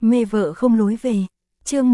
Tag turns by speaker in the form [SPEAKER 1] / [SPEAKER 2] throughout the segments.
[SPEAKER 1] Mê vợ không lối về. Chương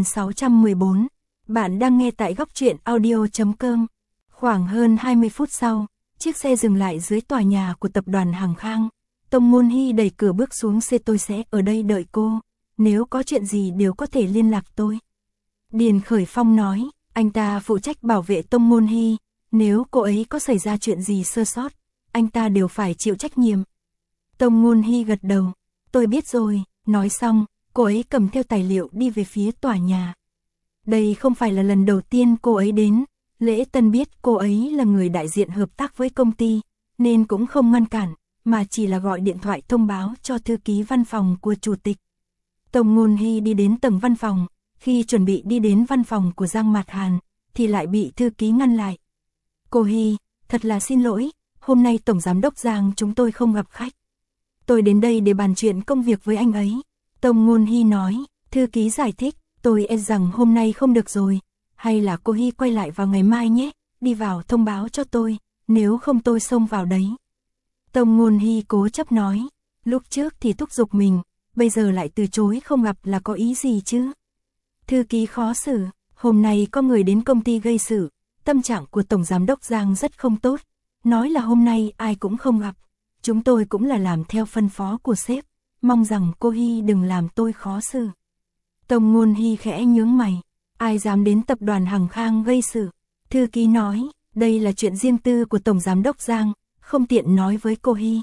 [SPEAKER 1] 1614. Bạn đang nghe tại góc truyện audio.com. Khoảng hơn 20 phút sau, chiếc xe dừng lại dưới tòa nhà của tập đoàn Hàng Khang. Tông Ngôn Hy đẩy cửa bước xuống xe. Tôi sẽ ở đây đợi cô, nếu có chuyện gì đều có thể liên lạc tôi. Điền Khởi Phong nói, anh ta phụ trách bảo vệ Tông Ngôn Hy, nếu cô ấy có xảy ra chuyện gì sơ sót, anh ta đều phải chịu trách nhiệm. Tông Ngôn Hy gật đầu, tôi biết rồi, nói xong, cô ấy cầm theo tài liệu đi về phía tòa nhà. Đây không phải là lần đầu tiên cô ấy đến, Lễ Tân biết cô ấy là người đại diện hợp tác với công ty, nên cũng không ngăn cản, mà chỉ là gọi điện thoại thông báo cho thư ký văn phòng của chủ tịch. Tông Ngôn Hy đi đến tầng văn phòng, khi chuẩn bị đi đến văn phòng của Giang Mạt Hàn, thì lại bị thư ký ngăn lại. Cô Hy, thật là xin lỗi, hôm nay Tổng Giám đốc Giang chúng tôi không gặp khách. Tôi đến đây để bàn chuyện công việc với anh ấy. Tông Ngôn Hy nói, thư ký giải thích, tôi e rằng hôm nay không được rồi, hay là cô Hy quay lại vào ngày mai nhé, đi vào thông báo cho tôi, nếu không tôi xông vào đấy. Tông Ngôn Hy cố chấp nói, lúc trước thì thúc giục mình, bây giờ lại từ chối không gặp là có ý gì chứ? Thư ký khó xử, hôm nay có người đến công ty gây sự, tâm trạng của Tổng Giám đốc Giang rất không tốt, nói là hôm nay ai cũng không gặp, chúng tôi cũng là làm theo phân phó của sếp, mong rằng cô Hy đừng làm tôi khó xử. Tông Ngôn Hy khẽ nhướng mày, ai dám đến tập đoàn Hàng Khang gây sự? Thư ký nói, đây là chuyện riêng tư của Tổng Giám đốc Giang, không tiện nói với cô Hy.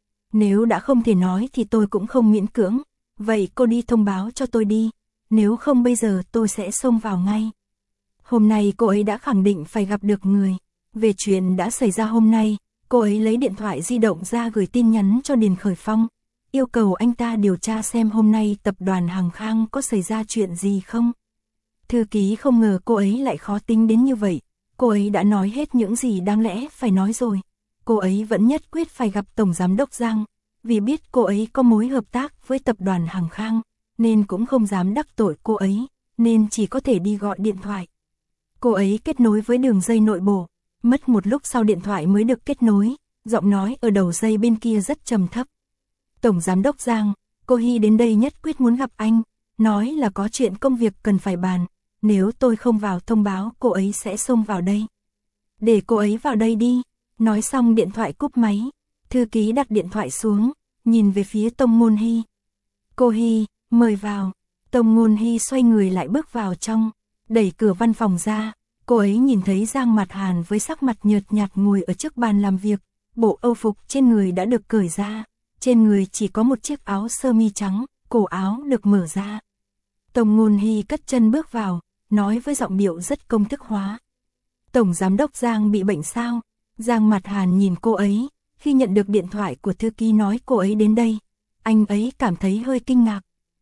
[SPEAKER 1] Nếu đã không thể nói thì tôi cũng không miễn cưỡng, vậy cô đi thông báo cho tôi đi, nếu không bây giờ tôi sẽ xông vào ngay. Hôm nay cô ấy đã khẳng định phải gặp được người. Về chuyện đã xảy ra hôm nay, cô ấy lấy điện thoại di động ra gửi tin nhắn cho Điền Khởi Phong, yêu cầu anh ta điều tra xem hôm nay tập đoàn Hàng Khang có xảy ra chuyện gì không. Thư ký không ngờ cô ấy lại khó tính đến như vậy, cô ấy đã nói hết những gì đáng lẽ phải nói rồi. Cô ấy vẫn nhất quyết phải gặp Tổng Giám đốc Giang, vì biết cô ấy có mối hợp tác với tập đoàn Hàng Khang, nên cũng không dám đắc tội cô ấy, nên chỉ có thể đi gọi điện thoại. Cô ấy kết nối với đường dây nội bộ, mất một lúc sau điện thoại mới được kết nối, giọng nói ở đầu dây bên kia rất trầm thấp. Tổng Giám đốc Giang, cô Hy đến đây nhất quyết muốn gặp anh, nói là có chuyện công việc cần phải bàn, nếu tôi không vào thông báo cô ấy sẽ xông vào đây. Để cô ấy vào đây đi, nói xong điện thoại cúp máy, thư ký đặt điện thoại xuống, nhìn về phía Tông Ngôn Hy. Cô Hy, mời vào. Tông Ngôn Hy xoay người lại bước vào trong, đẩy cửa văn phòng ra, cô ấy nhìn thấy Giang Mạt Hàn với sắc mặt nhợt nhạt ngồi ở trước bàn làm việc, bộ âu phục trên người đã được cởi ra, trên người chỉ có một chiếc áo sơ mi trắng, cổ áo được mở ra. Tông Ngôn Hy cất chân bước vào, nói với giọng điệu rất công thức hóa. Tổng Giám đốc Giang bị bệnh sao? Giang Mạt Hàn nhìn cô ấy, khi nhận được điện thoại của thư ký nói cô ấy đến đây, anh ấy cảm thấy hơi kinh ngạc.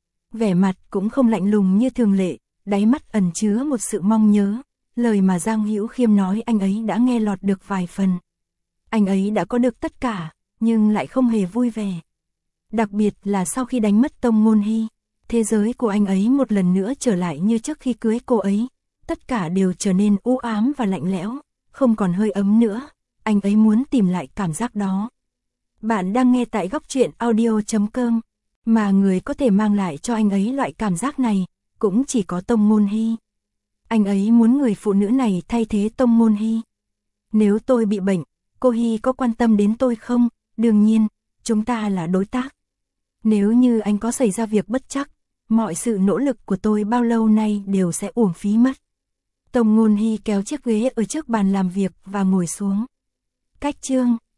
[SPEAKER 1] Vẻ mặt cũng không lạnh lùng như thường lệ, đáy mắt ẩn chứa một sự mong nhớ, lời mà Giang Hữu Khiêm nói anh ấy đã nghe lọt được vài phần. Anh ấy đã có được tất cả, nhưng lại không hề vui vẻ. Đặc biệt là sau khi đánh mất Tông Ngôn Hy, thế giới của anh ấy một lần nữa trở lại như trước khi cưới cô ấy, tất cả đều trở nên u ám và lạnh lẽo, không còn hơi ấm nữa, anh ấy muốn tìm lại cảm giác đó. Bạn đang nghe tại góc truyện audio.com, mà người có thể mang lại cho anh ấy loại cảm giác này, cũng chỉ có Tông Ngôn Hy. Anh ấy muốn người phụ nữ này thay thế Tông Ngôn Hy. Nếu tôi bị bệnh, cô Hy có quan tâm đến tôi không? Đương nhiên, chúng ta là đối tác. Nếu như anh có xảy ra việc bất trắc, mọi sự nỗ lực của tôi bao lâu nay đều sẽ uổng phí mất. Tông Ngôn Hy kéo chiếc ghế ở trước bàn làm việc và ngồi xuống. Cách chương